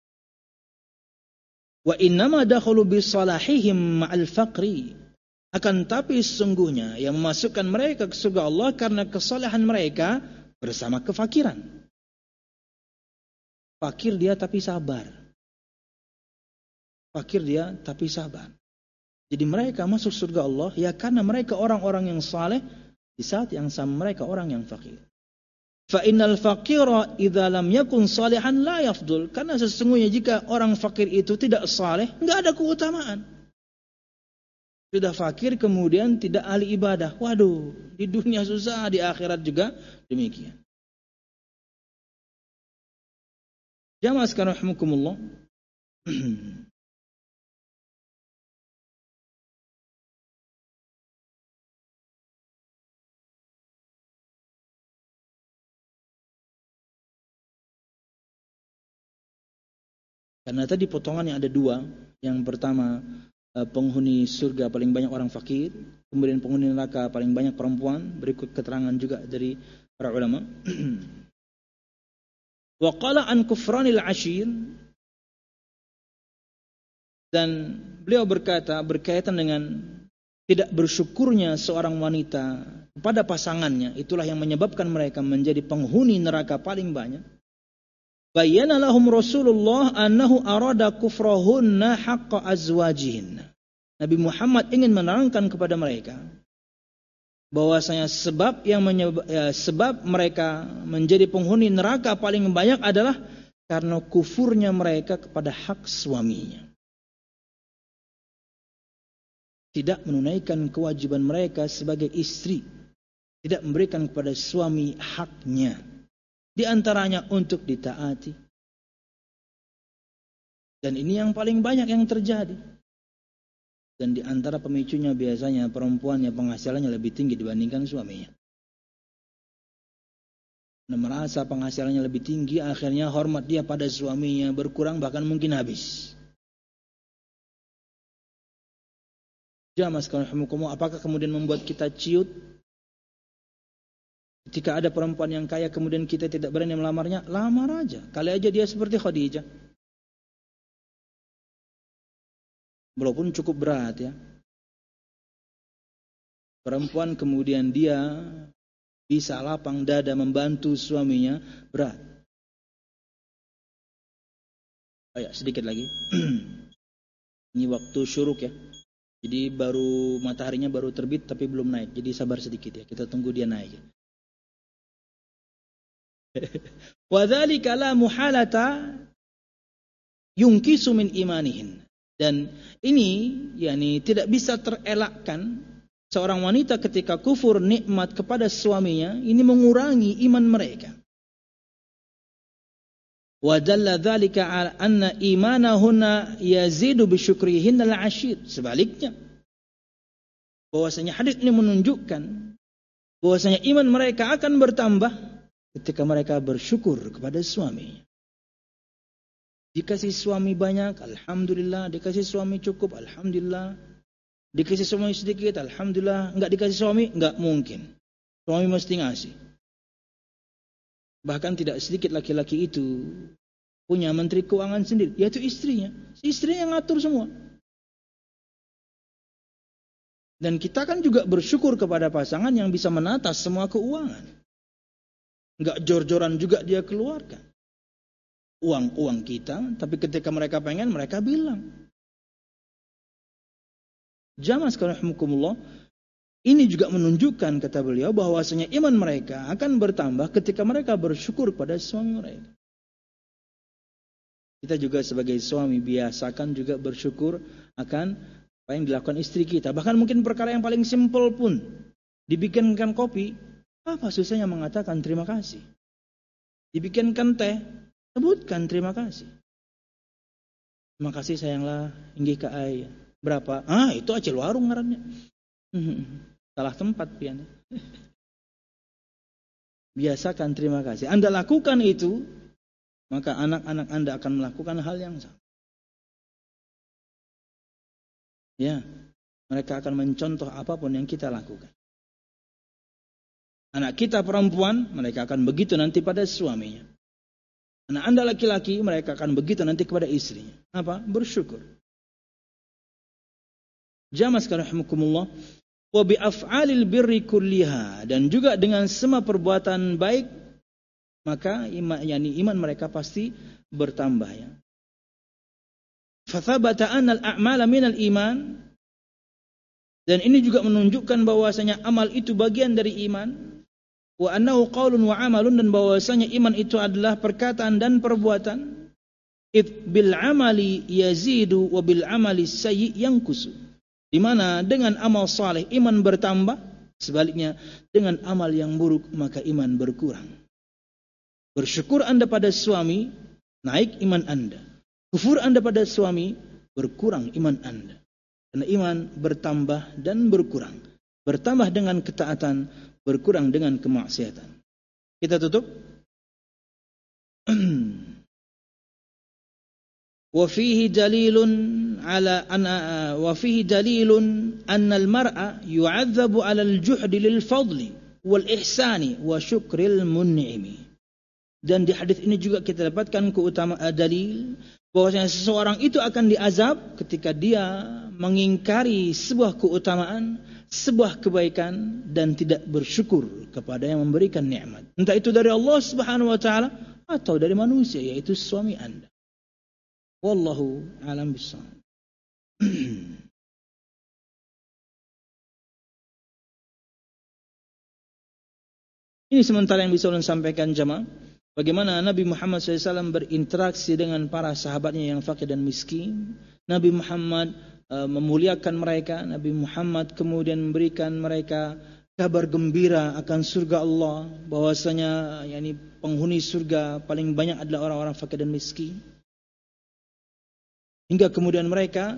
Wa innama dakhalu bisalahihim ma'al faqri. Akan tapi sesungguhnya yang memasukkan mereka ke surga Allah karena kesalehan mereka bersama kefakiran. Fakir dia tapi sabar. Fakir dia tapi sabar. Jadi mereka masuk surga Allah ya karena mereka orang-orang yang saleh di saat yang sama mereka orang yang fakir. Fa innal faqira idza lam yakun salihan la yafdul. Karena sesungguhnya jika orang fakir itu tidak saleh, enggak ada keutamaan. Sudah fakir kemudian tidak ahli ibadah. Waduh, di dunia susah, di akhirat juga demikian. Jamaah sekalian rahimakumullah. Karena tadi potongannya ada dua. Yang pertama, penghuni surga paling banyak orang fakir, kemudian penghuni neraka paling banyak perempuan. Berikut keterangan juga dari para ulama. Wa qala an kufranil ashir, dan beliau berkata berkaitan dengan tidak bersyukurnya seorang wanita kepada pasangannya, itulah yang menyebabkan mereka menjadi penghuni neraka paling banyak. Bayyana lahum Rasulullah annahu arada kufrahunna haqqa azwajihin. Nabi Muhammad ingin menerangkan kepada mereka bahwasanya sebab mereka menjadi penghuni neraka paling banyak adalah karena kufurnya mereka kepada hak suaminya. Tidak menunaikan kewajiban mereka sebagai istri, tidak memberikan kepada suami haknya. Di antaranya untuk ditaati. Dan ini yang paling banyak yang terjadi. Dan di antara pemicunya biasanya perempuan yang penghasilannya lebih tinggi dibandingkan suaminya. Dan merasa penghasilannya lebih tinggi, akhirnya hormat dia pada suaminya berkurang bahkan mungkin habis. Jamaah sekalian rahimakumullah, apakah kemudian membuat kita ciut? Ketika ada perempuan yang kaya kemudian kita tidak berani melamarnya, lamar aja. Kali aja dia seperti Khadijah. Walaupun cukup berat ya. Perempuan kemudian dia bisa lapang dada membantu suaminya, berat. Ayo sedikit lagi. Ini waktu syuruk ya. Jadi baru mataharinya baru terbit tapi belum naik. Jadi sabar sedikit ya. Kita tunggu dia naik. Wa dzalika la muhalata yunkisu min imanihin. Dan ini yakni tidak bisa terelakkan seorang wanita ketika kufur nikmat kepada suaminya, ini mengurangi iman mereka. Wa dalla dzalika ala anna imanahunna yazidu bi syukrihin al-ashir. Sebaliknya, bahwasanya hadis ini menunjukkan bahwasanya iman mereka akan bertambah ketika mereka bersyukur kepada suaminya. Dikasih suami banyak, alhamdulillah. Dikasih suami cukup, alhamdulillah. Dikasih suami sedikit, alhamdulillah. Enggak dikasih suami, enggak mungkin. Suami mesti ngasih. Bahkan tidak sedikit laki-laki itu punya menteri keuangan sendiri, yaitu istrinya. Si istrinya yang ngatur semua. Dan kita kan juga bersyukur kepada pasangan yang bisa menata semua keuangan. Enggak jor-joran juga dia keluarkan. Uang kita, tapi ketika mereka pengen, mereka bilang. Jamaah sekalian rahimakumullah, ini juga menunjukkan kata beliau bahwasanya iman mereka akan bertambah ketika mereka bersyukur pada suami mereka. Kita juga sebagai suami biasakan juga bersyukur akan apa yang dilakukan istri kita. Bahkan mungkin perkara yang paling simpel pun, dibikinkan kopi, apa susahnya mengatakan terima kasih. Dibikinkan teh, sebutkan terima kasih. Terima kasih sayanglah, inggih ka ai. Berapa? Itu acil warung ngarannya. Salah tempat pian. Biasakan terima kasih. Anda lakukan itu, maka anak-anak Anda akan melakukan hal yang sama. Ya, mereka akan mencontoh apapun yang kita lakukan. Anak kita perempuan, mereka akan begitu nanti pada suaminya. Anak Anda laki-laki, mereka akan begitu nanti kepada istrinya. Apa? Bersyukur. Jamaah sekalian rahimakumullah, wa bi af'alil birri kulliha, dan juga dengan semua perbuatan baik, maka iman mereka pasti bertambah, ya. Fathabata anna al-a'mala minal iman, dan ini juga menunjukkan bahwasanya amal itu bagian dari iman. Wa annahu qaulun wa amalun, dan bahwasanya iman itu adalah perkataan dan perbuatan. Id bil amali yazidu wa bil amali sayyi yanqusu, di mana dengan amal saleh iman bertambah, sebaliknya dengan amal yang buruk maka iman berkurang. Bersyukur Anda pada suami, naik iman Anda. Kufur Anda pada suami, berkurang iman Anda. Karena iman bertambah dan berkurang. Bertambah dengan ketaatan, berkurang dengan kemaksiatan. Kita tutup. Wa fihi dalilun anna al-mar'a yu'adzabu 'ala al-juhdi lil fadli wal ihsani wa syukril mun'imi. Dan di hadis ini juga kita dapatkan keutamaan dalil bahwasanya seseorang itu akan diazab ketika dia mengingkari sebuah keutamaan, sebuah kebaikan, dan tidak bersyukur kepada yang memberikan nikmat. Entah itu dari Allah Subhanahu wa taala atau dari manusia, yaitu suami Anda. Wallahu a'lam bishawab. Ini sementara yang bisa ulun sampaikan jemaah. Bagaimana Nabi Muhammad SAW berinteraksi dengan para sahabatnya yang fakir dan miskin. Nabi Muhammad memuliakan mereka. Nabi Muhammad kemudian memberikan mereka kabar gembira akan surga Allah, bahwasanya penghuni surga paling banyak adalah orang-orang fakir dan miskin. Hingga kemudian mereka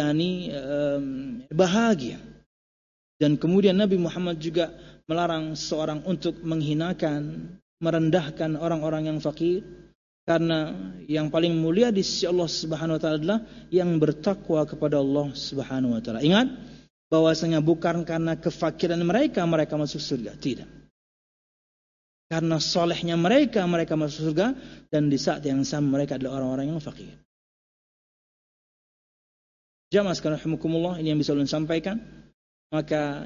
bahagia. Dan kemudian Nabi Muhammad juga melarang seorang untuk menghinakan, merendahkan orang-orang yang fakir, karena yang paling mulia di sisi Allah Subhanahu wa taala adalah yang bertakwa kepada Allah Subhanahu wa taala. Ingat bahwasanya bukan karena kefakiran mereka masuk surga, tidak. Karena solehnya mereka masuk surga, dan di saat yang sama mereka adalah orang-orang yang fakir. Jamaah sekalian rahimakumullah, ini yang bisa ulun sampaikan. Maka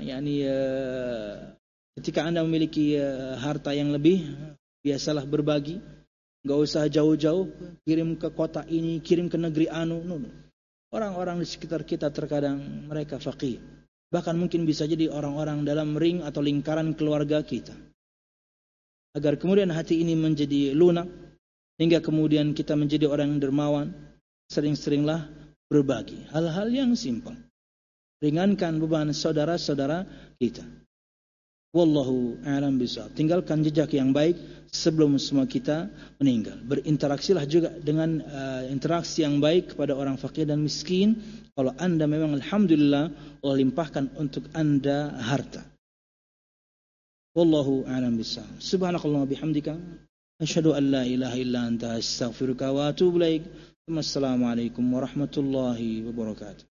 ketika Anda memiliki harta yang lebih, biasalah berbagi. Enggak usah jauh-jauh kirim ke kota ini, kirim ke negeri anu. Orang-orang di sekitar kita terkadang mereka fakir. Bahkan mungkin bisa jadi orang-orang dalam ring atau lingkaran keluarga kita. Agar kemudian hati ini menjadi lunak, hingga kemudian kita menjadi orang yang dermawan, sering-seringlah berbagi hal-hal yang simpel. Ringankan beban saudara-saudara kita. Wallahu a'lam bishawab. Tinggalkan jejak yang baik sebelum semua kita meninggal. Berinteraksilah juga dengan interaksi yang baik kepada orang fakir dan miskin. Kalau Anda memang alhamdulillah Allah limpahkan untuk Anda harta. Wallahu a'lam bishawab. Subhanakallah bihamdika asyhadu an la ilaha illa anta astaghfiruka wa atubu ilaik. Wassalamualaikum warahmatullahi wabarakatuh.